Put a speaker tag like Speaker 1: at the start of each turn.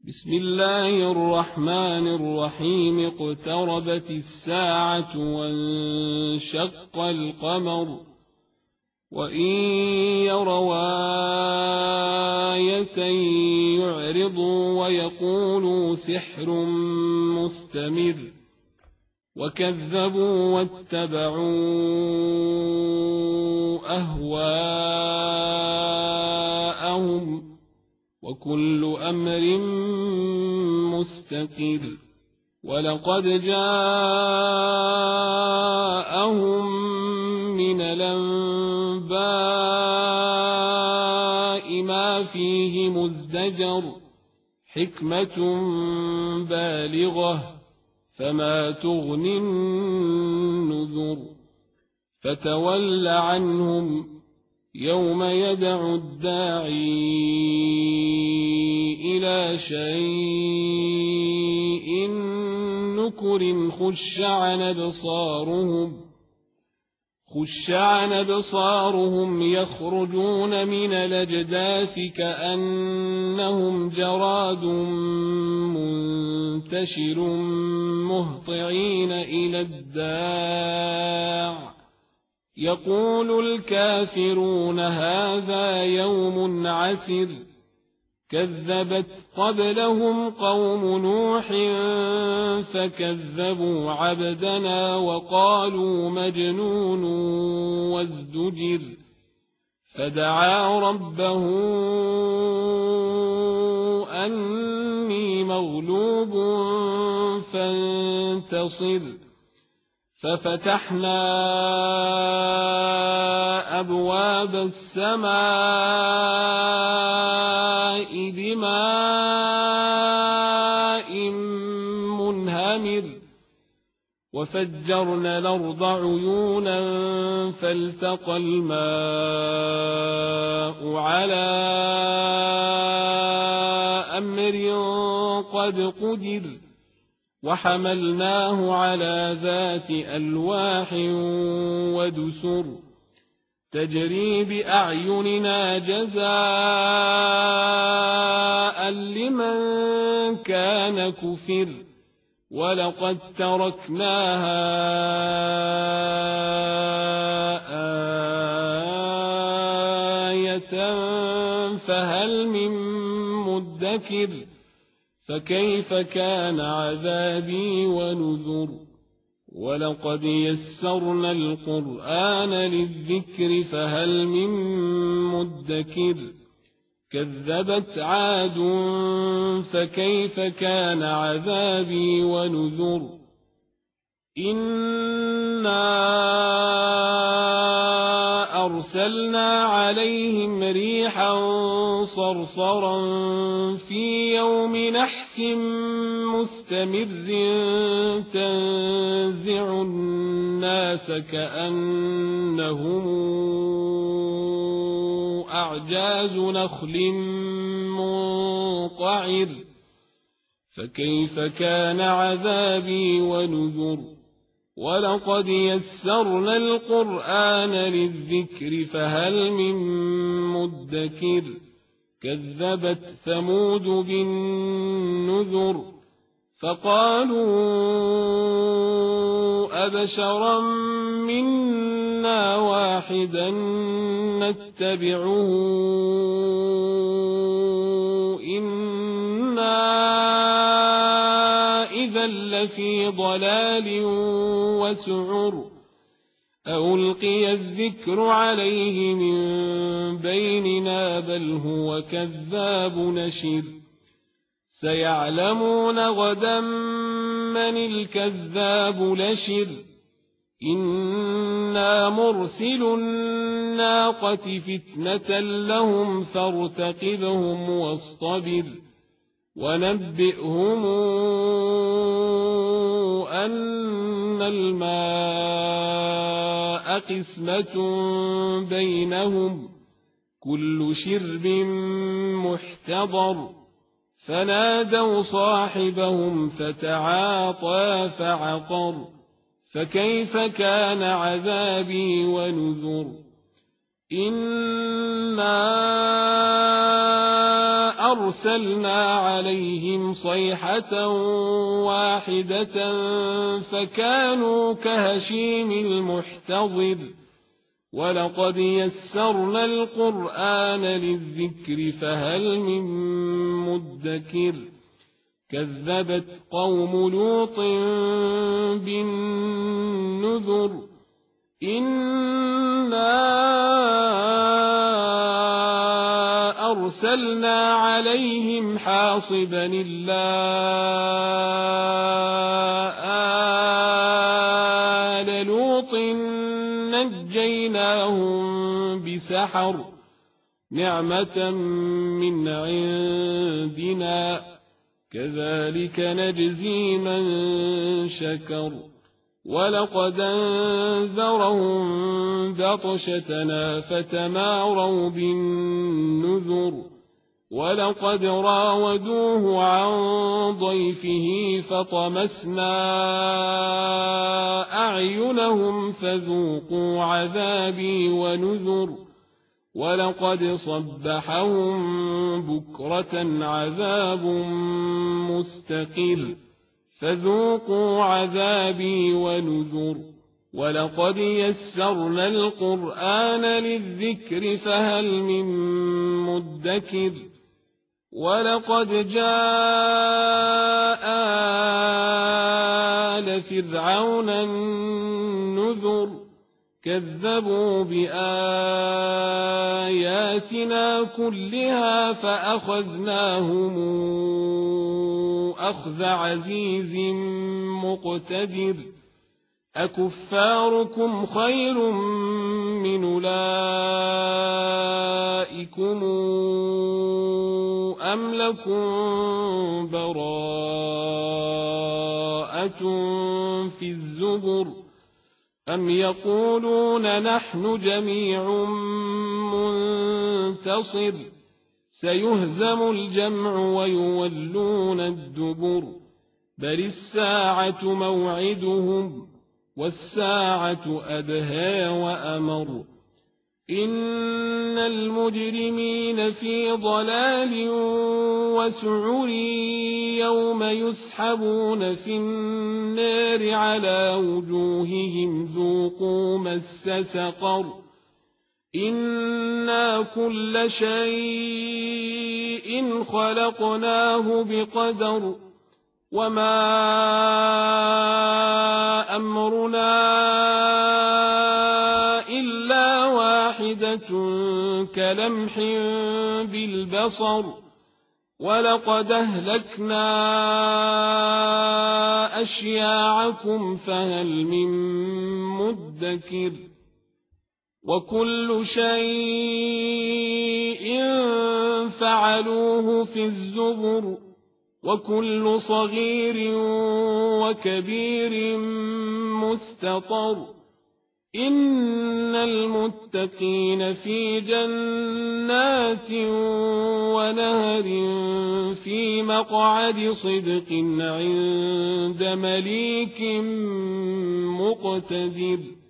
Speaker 1: بسم الله الرحمن الرحيم. اقتربت الساعة وانشق القمر وإن يروا آية يعرضوا ويقولوا سحر مستمر وكذبوا واتبعوا أهواءهم وكل أمر مستقر. ولقد جاءهم من الأنباء ما فيه مزدجر حكمة بالغة فما تغني النذر. فتول عنهم يوم يدعو الداعي إلى شيء نكر خش عن أبصارهم يخرجون من الأجداث كأنهم جراد منتشر مهطعين إلى الداع يقول الكافرون هذا يوم عسر. كذبت قبلهم قوم نوح فكذبوا عبدنا وقالوا مجنون وازدجر. فدعا ربه أني مغلوب فانتصر. ففتحنا أبواب السماء بماء منهمر وفجرنا الأرض عيونا فالتقى الماء على أمر قد قدر وحملناه على ذات ألواح ودسر تجري بأعيننا جزاء لمن كان كفر. ولقد تركناها آية فهل من مدكر. فكيف كان عذابي ونذر. ولقد يسرنا القرآن للذكر فهل من مدكر. كذبت عاد فكيف كان عذابي ونذر. إنا أرسلنا عليهم ريحا صرصرا في يوم نحس مستمر تنزع الناس كأنهم أعجاز نخل منقعر. فكيف كان عذابي ونذر. ولقد يسرنا القرآن للذكر فهل من مدكر. كذبت ثمود بالنذر فقالوا أبشرا منا واحدا نتبعه إنا إذا لفي ضلال وسعر. ألقي الذكر عليه من بيننا بل هو كذاب نشر. سيعلمون غدا من الكذاب نشر. إنا مرسل الناقة فتنة لهم فارتقبهم واصطبر. ونبئهم أن الماء قسمة بينهم كل شرب محتضر. فنادوا صاحبهم فتعاطى فعقر. فكيف كان عذابي ونذر. إنا أرسلنا عليهم صيحة واحدة فكانوا كهشيم المحتضر ولقد يسرنا القرآن للذكر فهل من مدكر كذبت قوم لوط بالنذر إنا أرسلنا عليهم حاصبا إلا آل لوط نجيناهم بسحر نعمة من عندنا كذلك نجزي من شكر ولقد أنذرهم بطشتنا فتماروا بالنذر ولقد راودوه عن ضيفه فطمسنا أعينهم فذوقوا عذابي ونذر ولقد صبحهم بكرة عذاب مستقر فذوقوا عذابي ونذر ولقد يسرنا القرآن للذكر فهل من مدكر ولقد جاء آل فرعون النذر كذبوا بآياتنا كلها فأخذناهم أخذ عزيز مقتدر أكفاركم خير من أولئكم أم لكم براءة في الزبر أم يقولون نحن جميع منتصر سيهزم الجمع ويولون الدبر بل الساعة موعدهم والساعة أدهى وأمر إن المجرمين في ضلال وسعر يوم يسحبون في النار على وجوههم ذوقوا مس سقر إنا كل شيء خلقناه بقدر وما أمرنا إلا واحدة كلمح بالبصر ولقد أهلكنا أشياعكم فهل من مدكر وكل شيء فعلوه في الزبر وكل صغير وكبير مستطر إن المتقين في جنات ونهر في مقعد صدق عند مليك مقتدر